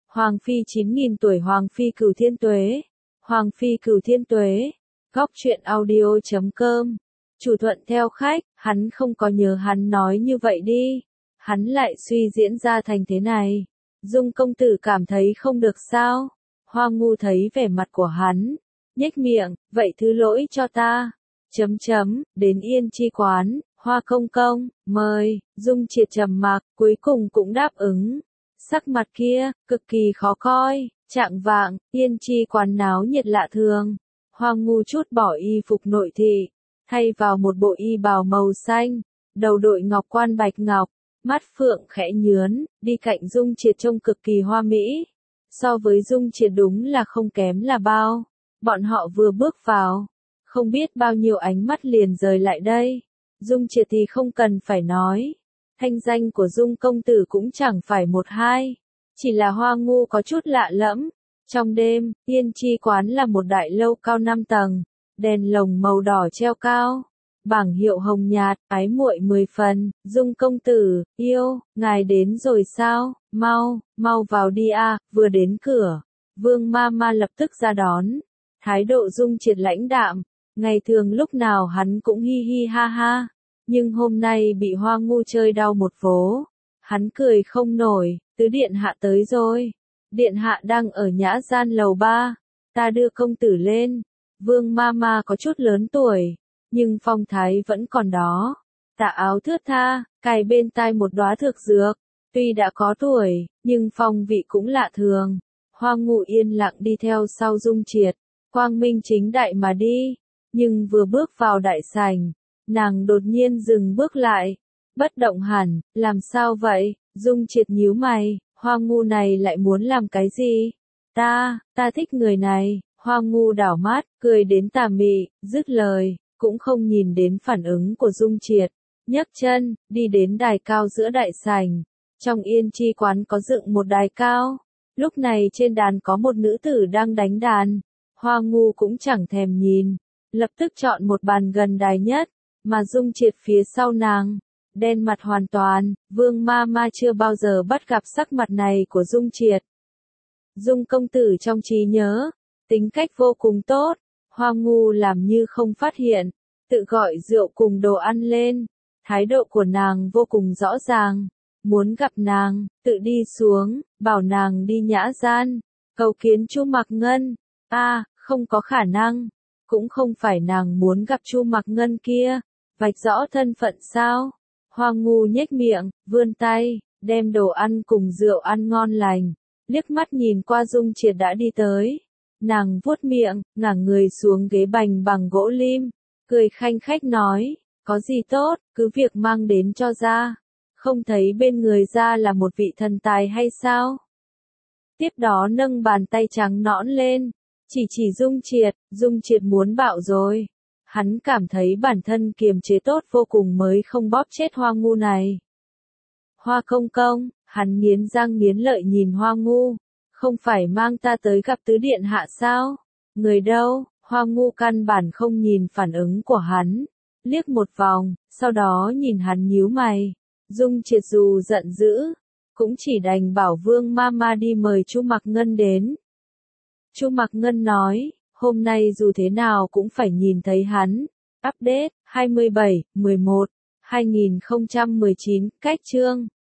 Hoàng phi 9.000 tuổi Hoàng phi cửu thiên tuế. Hoàng phi cửu thiên tuế. Góc truyện audio.com. Chủ thuận theo khách, hắn không có nhớ hắn nói như vậy đi. Hắn lại suy diễn ra thành thế này. Dung công tử cảm thấy không được sao? Hoa Ngu thấy vẻ mặt của hắn, nhếch miệng, vậy thứ lỗi cho ta. Đến Yên Chi quán, Hoa công công, mời. Dung Triệt trầm mặc, cuối cùng cũng đáp ứng. Sắc mặt kia, cực kỳ khó coi. Chạng vạng, Yên Chi quán náo nhiệt lạ thường. Hoa Ngu chút bỏ y phục nội thị, thay vào một bộ y bào màu xanh, đầu đội ngọc quan bạch ngọc, mắt phượng khẽ nhướn, đi cạnh Dung Triệt trông cực kỳ hoa mỹ. So với Dung Triệt đúng là không kém là bao. Bọn họ vừa bước vào, không biết bao nhiêu ánh mắt liền rời lại đây. Dung Triệt thì không cần phải nói. Thanh danh của Dung công tử cũng chẳng phải một hai. Chỉ là Hoa Ngu có chút lạ lẫm. Trong đêm, Yên Chi quán là một đại lâu cao 5 tầng. Đèn lồng màu đỏ treo cao. Bảng hiệu hồng nhạt, ái muội 10 phần. Dung công tử, yêu, ngài đến rồi sao? Mau vào đi a. Vừa đến cửa, Vương ma ma lập tức ra đón. Thái độ Dung Triệt lãnh đạm. Ngày thường lúc nào hắn cũng hi hi ha ha. Nhưng hôm nay bị Hoa Ngu chơi đau một vố. Hắn cười không nổi, tứ điện hạ tới rồi. Điện hạ đang ở nhã gian lầu 3. Ta đưa công tử lên. Vương ma ma có chút lớn tuổi, nhưng phong thái vẫn còn đó. Tà áo thướt tha, cài bên tai một đóa thực dược. Tuy đã có tuổi, nhưng phong vị cũng lạ thường. Hoa Ngu yên lặng đi theo sau Dung Triệt, quang minh chính đại mà đi. Nhưng vừa bước vào đại sảnh, nàng đột nhiên dừng bước lại, bất động hẳn. Làm sao vậy? Dung Triệt nhíu mày, Hoa Ngu này lại muốn làm cái gì? Ta thích người này. Hoa Ngu đảo mắt, cười đến tà mị, dứt lời, cũng không nhìn đến phản ứng của Dung Triệt. Nhấc chân, đi đến đài cao giữa đại sảnh. Trong Yên Chi quán có dựng một đài cao. Lúc này trên đàn có một nữ tử đang đánh đàn. Hoa Ngu cũng chẳng thèm nhìn, lập tức chọn một bàn gần đài nhất, mà Dung Triệt phía sau nàng. Đen mặt hoàn toàn, Vương ma ma chưa bao giờ bắt gặp sắc mặt này của Dung Triệt. Dung công tử trong trí nhớ, tính cách vô cùng tốt. Hoa Ngu làm như không phát hiện, tự gọi rượu cùng đồ ăn lên. Thái độ của nàng vô cùng rõ ràng. Muốn gặp nàng, tự đi xuống, bảo nàng đi nhã gian, cầu kiến Chu Mặc Ngân. Không có khả năng. Cũng không phải nàng muốn gặp Chu Mặc Ngân kia. Vạch rõ thân phận sao? Hoa Ngu nhếch miệng, vươn tay, đem đồ ăn cùng rượu ăn ngon lành. Liếc mắt nhìn qua Dung Triệt đã đi tới. Nàng vuốt miệng, ngả người xuống ghế bành bằng gỗ lim, cười khanh khách nói, có gì tốt, cứ việc mang đến cho ra. Không thấy bên người ra là một vị thần tài hay sao? Tiếp đó nâng bàn tay trắng nõn lên, chỉ Dung Triệt muốn bạo rồi. Hắn cảm thấy bản thân kiềm chế tốt vô cùng mới không bóp chết Hoa Ngu này. Hoa công công, hắn nghiến răng nghiến lợi nhìn Hoa Ngu. Không phải mang ta tới gặp tứ điện hạ sao? Người đâu? Hoa Ngu căn bản không nhìn phản ứng của hắn. Liếc một vòng, sau đó nhìn hắn nhíu mày. Dung Triệt dù giận dữ, cũng chỉ đành bảo Vương ma ma đi mời Chu Mặc Ngân đến. Chu Mặc Ngân nói, hôm nay dù thế nào cũng phải nhìn thấy hắn. Update 27/11/2019, cách chương